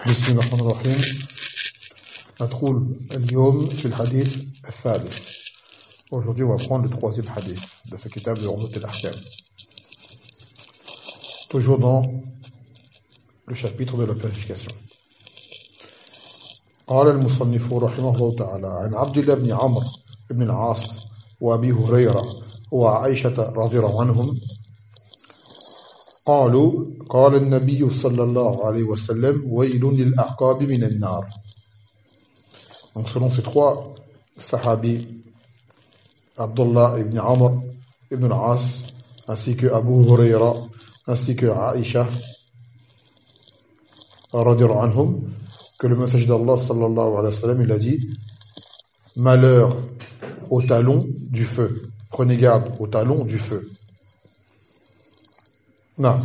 بسم الله الرحمن الرحيم. ندخل اليوم في الحديث الثالث. Aujourd'hui, on va prendre le troisième hadith de ce kitab de Umdat al-Ahkam. Toujours dans le chapitre de la purification. قال المصنف رحمه الله تعالى عن عبد الله بن عمرو بن العاص وأبي هريرة وعائشة رضي الله عنهم قالوا قال النبي صلى الله عليه وسلم ويل للأعقاب من النار. Donc selon ces trois sahabis, Abdullah ibn Amr ibn al-As, ainsi que Abu Huraira, ainsi que Aïcha radiyallahu anhum, que le messager d'Allah sallallahu alayhi wa sallam, il a dit: malheur au talon du feu. Prenez garde au talon du feu. Non.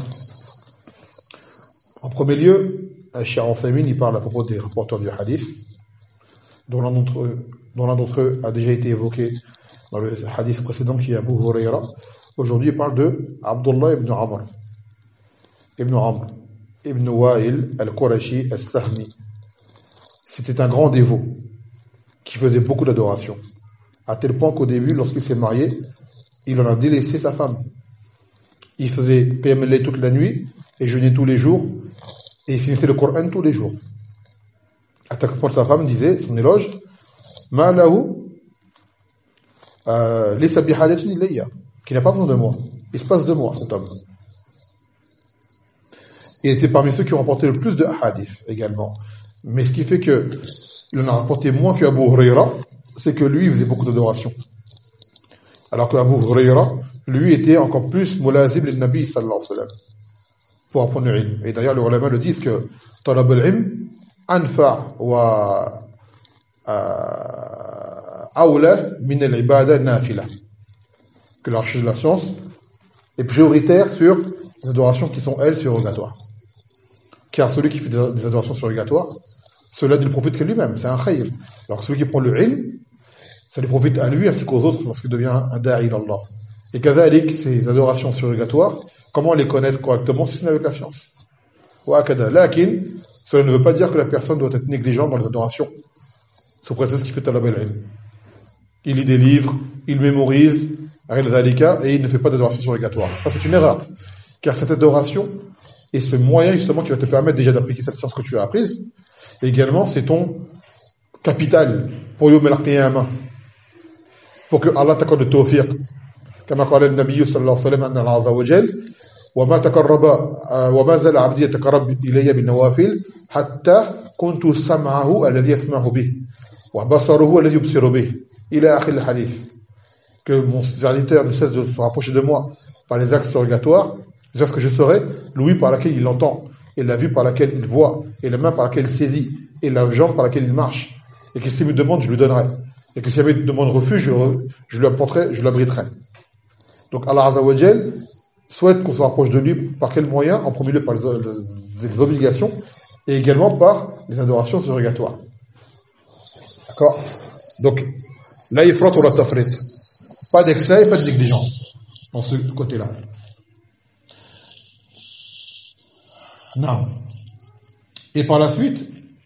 En premier lieu, Cheikh Al-Uthaymin, il parle à propos des rapporteurs du hadith, dont l'un d'entre eux a déjà été évoqué dans le hadith précédent qui est Abu Huraira. Aujourd'hui, il parle de Abdullah ibn Amr ibn Wa'il al-Qurashi al-Sahmi. C'était un grand dévot qui faisait beaucoup d'adoration, à tel point qu'au début, lorsqu'il s'est marié, il en a délaissé sa femme. Il faisait Qiyam al-Layl toute la nuit et jeûnait tous les jours, et il finissait le Coran tous les jours. À tel point que sa femme disait, son éloge, Ma lahu laysa bihajatin ilayya, qui n'a pas besoin de moi. Il se passe de moi, cet homme. Il était parmi ceux qui ont rapporté le plus de hadith également. Mais ce qui fait que il en a rapporté moins qu'Abu Huraira, c'est que lui, il faisait beaucoup d'adoration. Alors que Abu Huraira, lui, était encore plus mulazim lil Nabi sallallahu alayhi wa sallam, pour apprendre le ilm. Et d'ailleurs, les ulama le disent que talab al-ilm anfa wa awla min al-ibada nafila. Que la recherche de la science est prioritaire sur les adorations qui sont, elles, surrogatoires. Car celui qui fait des adorations surrogatoires, cela ne lui profite que lui-même, c'est un khayr. Alors que celui qui prend le ilm, ça lui profite à lui ainsi qu'aux autres lorsqu'il devient un da'i d'Allah. Et kazalik, ces adorations surrogatoires, comment les connaître correctement si ce n'est avec la science? Lakin, cela ne veut pas dire que la personne doit être négligente dans les adorations, sous prétexte qu'il fait talab al-ilm. Il lit des livres, il mémorise, et il ne fait pas d'adoration surrogatoire. Ça, c'est une erreur. Car cette adoration est ce moyen justement qui va te permettre déjà d'appliquer cette science que tu as apprise. Et également, c'est ton capital pour Yawm al-Qiyamah, pour que Allah t'accorde le tawfiq. كما قال النبي صلى الله عليه وسلم أن الله عز وجل وما زال عبدي يتقرب إلي بالنوافل حتى كنت سمعه الذي يسمع به وبصره الذي يبصر به إلى آخر الحديث. Que mon serviteur ne cesse de se rapprocher de moi par les actes surrogatoires, jusqu'à ce que je serai l'ouïe par laquelle il entend, et la vue par laquelle il voit, et la main par laquelle il saisit, et la jambe par laquelle il marche. Et que s'il me demande, je lui donnerai. Et que s'il me demande refuge, je lui apporterai, je l'abriterai. Donc Allah Azza wa Jal souhaite qu'on se rapproche de lui par quel moyen? En premier lieu par les obligations, et également par les adorations surrogatoires. D'accord? Donc, la ifrat ou la tafrit. Pas d'excès et pas de négligence dans ce côté-là. Non. Et par la suite,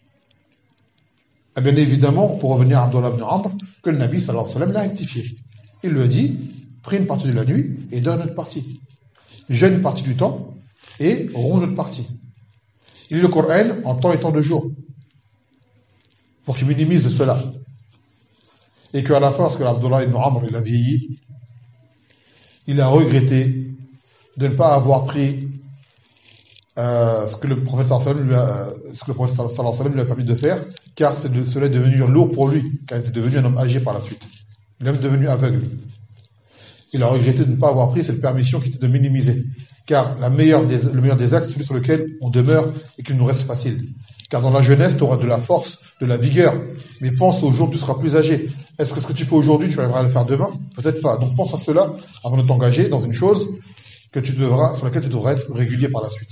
bien évidemment, pour revenir à Abdullah ibn Amr, que le Nabi sallallahu alayhi wa sallam l'a rectifié. Il lui a dit, pris une partie de la nuit et donne une autre partie. Jeûne une partie du temps et ronge une autre partie. Il lit le Coran en temps et temps de jour, pour qu'il minimise cela. Et qu'à la fin, lorsque Abdullah ibn Amr il a vieilli, il a regretté de ne pas avoir pris ce que le prophète sallallahu alayhi wa sallam lui a permis de faire, car cela est devenu lourd pour lui, car il était devenu un homme âgé par la suite. Il est même devenu aveugle. Il a regretté de ne pas avoir pris cette permission qui était de minimiser. Car le meilleur des actes, c'est celui sur lequel on demeure et qu'il nous reste facile. Car dans la jeunesse, tu auras de la force, de la vigueur. Mais pense au jour où tu seras plus âgé. Est-ce que ce que tu fais aujourd'hui, tu arriveras à le faire demain? Peut-être pas. Donc pense à cela avant de t'engager dans une chose sur laquelle tu devras être régulier par la suite.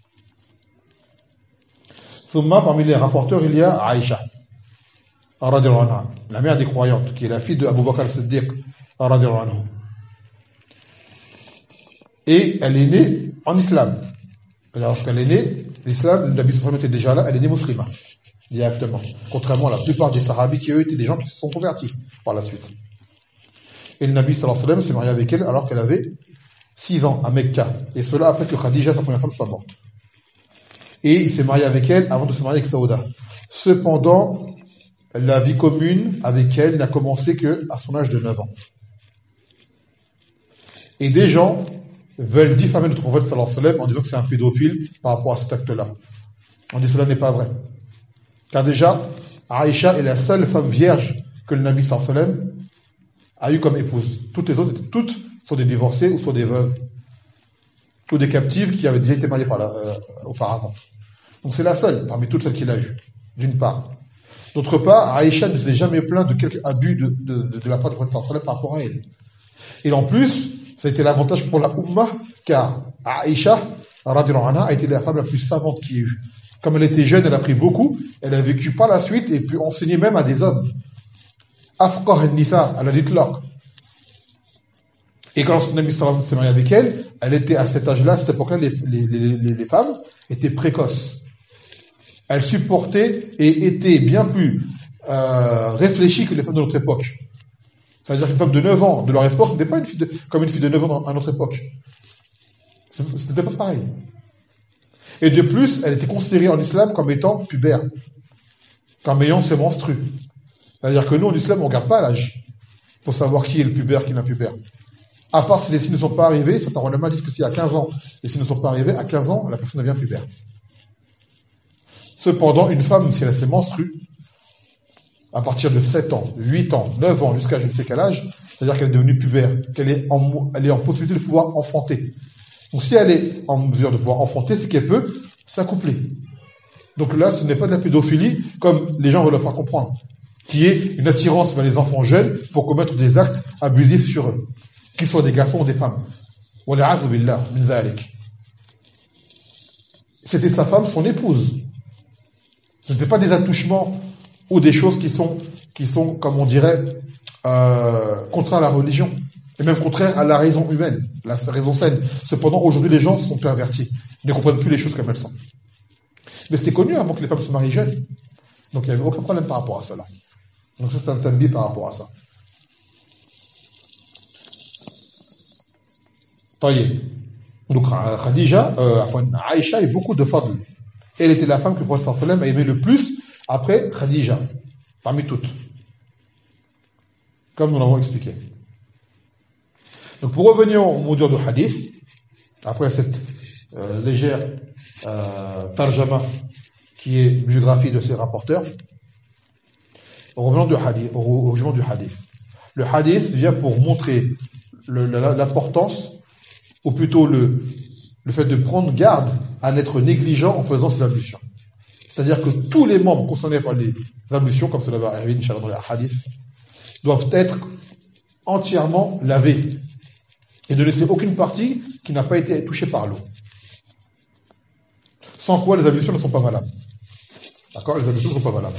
Thumma, parmi les rapporteurs, il y a Aïcha, la mère des croyantes, qui est la fille de Abu Bakr as-Siddiq, radiyallahu anhu. Et elle est née en islam. Lorsqu'elle est née, l'islam, le Nabi sallallahu était déjà là, elle est née musulmane, directement. Contrairement à la plupart des sahabis qui, eux, étaient des gens qui se sont convertis par la suite. Et le Nabi sallallahu alayhi wa sallam s'est marié avec elle alors qu'elle avait 6 ans à Mecca. Et cela après que Khadija, sa première femme, soit morte. Et il s'est marié avec elle avant de se marier avec Saouda. Cependant, la vie commune avec elle n'a commencé qu'à son âge de 9 ans. Et des gens veulent diffamer notre prophète sallallahu alayhi wa sallam en disant que c'est un pédophile par rapport à cet acte-là. On dit cela n'est pas vrai. Car déjà, Aïcha est la seule femme vierge que le Nabi sallallahu alayhi wa sallam a eu comme épouse. Toutes les autres, toutes sont des divorcées ou sont des veuves. Ou des captives qui avaient déjà été mariées auparavant. Donc c'est la seule parmi toutes celles qu'il a eues, d'une part. D'autre part, Aïcha ne s'est jamais plaint de quelque abus de la part du prophète sallallahu alayhi wa sallam par rapport à elle. Et en plus, ça a été l'avantage pour la Ummah, car Aïcha, radhiyallahu anha, a été la femme la plus savante qui ait eu. Comme elle était jeune, elle a appris beaucoup, elle a vécu par la suite et pu enseigner même à des hommes. Afqah al-Nisa, elle a dit tlaq. Et quand le Nabi sallallahu alayhi wa sallam s'est marié avec elle, elle était à cet âge-là, à cette époque-là, les femmes étaient précoces. Elles supportaient et étaient bien plus réfléchies que les femmes de notre époque. C'est-à-dire qu'une femme de 9 ans de leur époque n'était pas comme une fille de 9 ans à notre époque. C'était pas pareil. Et de plus, elle était considérée en islam comme étant pubère, comme ayant ses menstrues. C'est-à-dire que nous, en islam, on ne regarde pas l'âge pour savoir qui est le pubère, qui n'est pas pubère. À part si les signes ne sont pas arrivés, certains ulama disent que s'il y a 15 ans, les signes ne sont pas arrivés, à 15 ans, la personne devient pubère. Cependant, une femme, si elle a ses menstrues, à partir de 7 ans, 8 ans, 9 ans, jusqu'à je ne sais quel âge, c'est-à-dire qu'elle est devenue pubère, qu'elle est en possibilité de pouvoir enfanter. Donc si elle est en mesure de pouvoir enfanter, c'est qu'elle peut s'accoupler. Donc là, ce n'est pas de la pédophilie, comme les gens veulent le faire comprendre, qui est une attirance vers les enfants jeunes pour commettre des actes abusifs sur eux, qu'ils soient des garçons ou des femmes. Wala'adhu billah min zalik. C'était sa femme, son épouse. Ce n'était pas des attouchements ou des choses qui sont, comme on dirait, contraires à la religion, et même contraires à la raison humaine, la raison saine. Cependant, aujourd'hui, les gens sont pervertis, ils ne comprennent plus les choses comme elles sont. Mais c'était connu avant que les femmes se marient jeunes, donc il n'y avait aucun problème par rapport à cela. Donc ça, c'est un tambi par rapport à ça. Taïe. Donc Khadija, Aïcha a eu beaucoup de fadl. Elle était la femme que le prophète sallallahu alayhi wa sallam a aimé le plus après Khadija, parmi toutes. Comme nous l'avons expliqué. Donc pour revenir au mot dur du hadith, après cette légère tarjama qui est biographie de ces rapporteurs, revenons au jugement du hadith. Le hadith vient pour montrer l'importance, ou plutôt le fait de prendre garde à n'être négligent en faisant ces ablutions. C'est-à-dire que tous les membres concernés par les ablutions, comme cela va arriver, Inch'Allah, dans les hadiths, doivent être entièrement lavés et ne laisser aucune partie qui n'a pas été touchée par l'eau. Sans quoi les ablutions ne sont pas valables. D'accord? Les ablutions ne sont pas valables.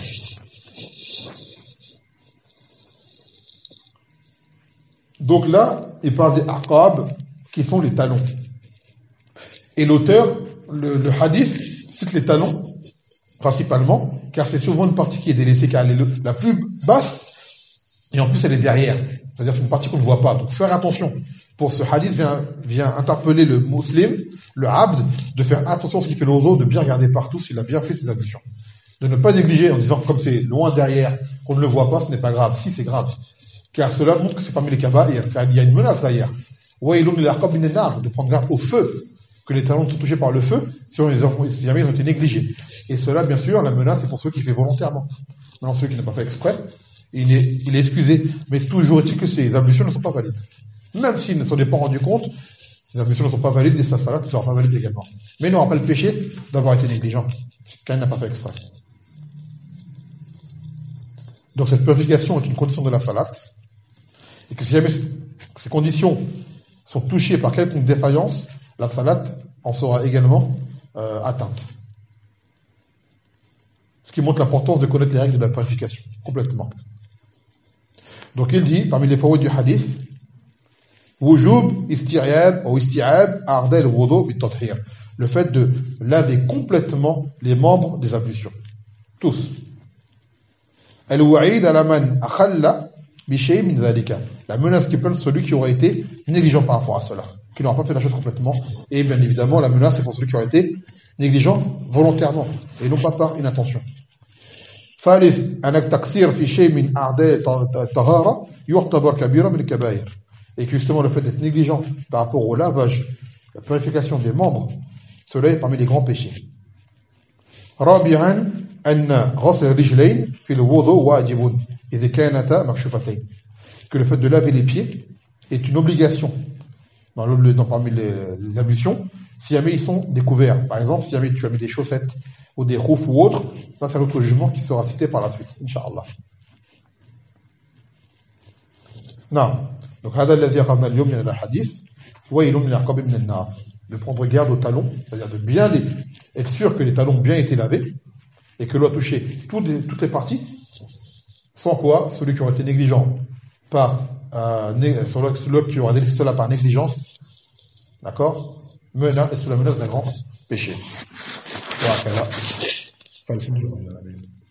Donc là, il parle des aqab, qui sont les talons. Et l'auteur, le hadith, cite les talons, principalement, car c'est souvent une partie qui est délaissée, car elle est la plus basse, et en plus elle est derrière. C'est-à-dire c'est une partie qu'on ne voit pas. Donc faire attention. Pour ce hadith vient interpeller le musulman, le abd, de faire attention à ce qu'il fait l'ozo, de bien regarder partout s'il a bien fait ses ablutions. De ne pas négliger en disant comme c'est loin derrière, qu'on ne le voit pas, ce n'est pas grave. Si, c'est grave. Car cela montre que c'est parmi les kaba'ir, car il y a une menace derrière. De prendre garde au feu, que les talons sont touchés par le feu, si jamais ils ont été négligés. Et cela, bien sûr, la menace, c'est pour ceux qui font volontairement. Maintenant, ceux qui n'ont pas fait exprès, il est excusé. Mais toujours est-il que ces ablutions ne sont pas valides. Même s'ils ne s'en est pas rendu compte, ces ablutions ne sont pas valides et sa salat ne sera pas valide également. Mais il n'aura pas le péché d'avoir été négligent, car il n'a pas fait exprès. Donc cette purification est une condition de la salat, et que si jamais ces conditions sont touchées par quelconque défaillance, la salat en sera également atteinte. Ce qui montre l'importance de connaître les règles de la purification, complètement. Donc il dit, parmi les fawaïd du hadith, Wujub isti'ab ou isti'ab a'da al-wudu bit-tathhir. le fait de laver complètement les membres des ablutions. Tous. Al-wa'id ala man akhalla bi shay'in min dhalika. La menace qui plane celui qui aurait été négligent par rapport à cela, qui n'aura pas fait la chose complètement. Et bien évidemment, la menace c'est pour celui qui aurait été négligent volontairement et non pas par inattention. ثالث أن التقصير في شيء من أعداء الطهارة يعتبر كبيرة من الكبائر. Et que justement le fait d'être négligent par rapport au lavage, la purification des membres, cela est parmi les grands péchés. رابعا أن غسل الرجلين في الوضوء واجب إذا كانتا مكشوفتين. Que le fait de laver les pieds est une obligation parmi les ablutions, si jamais ils sont découverts. Par exemple, si jamais tu as mis des chaussettes ou des roufs ou autres, ça c'est un autre jugement qui sera cité par la suite, Inch'Allah. Non. Donc, هذا الذي أخذنا اليوم من الحديث ويل للعقاب من النار. De prendre garde aux talons, c'est-à-dire de bien être sûr que les talons ont bien été lavés et que l'eau a touché toutes les parties, sans quoi, celui qui aurait été négligent par celui qui aura délaissé cela par négligence, d'accord, est sous la menace d'un grand péché. Voilà.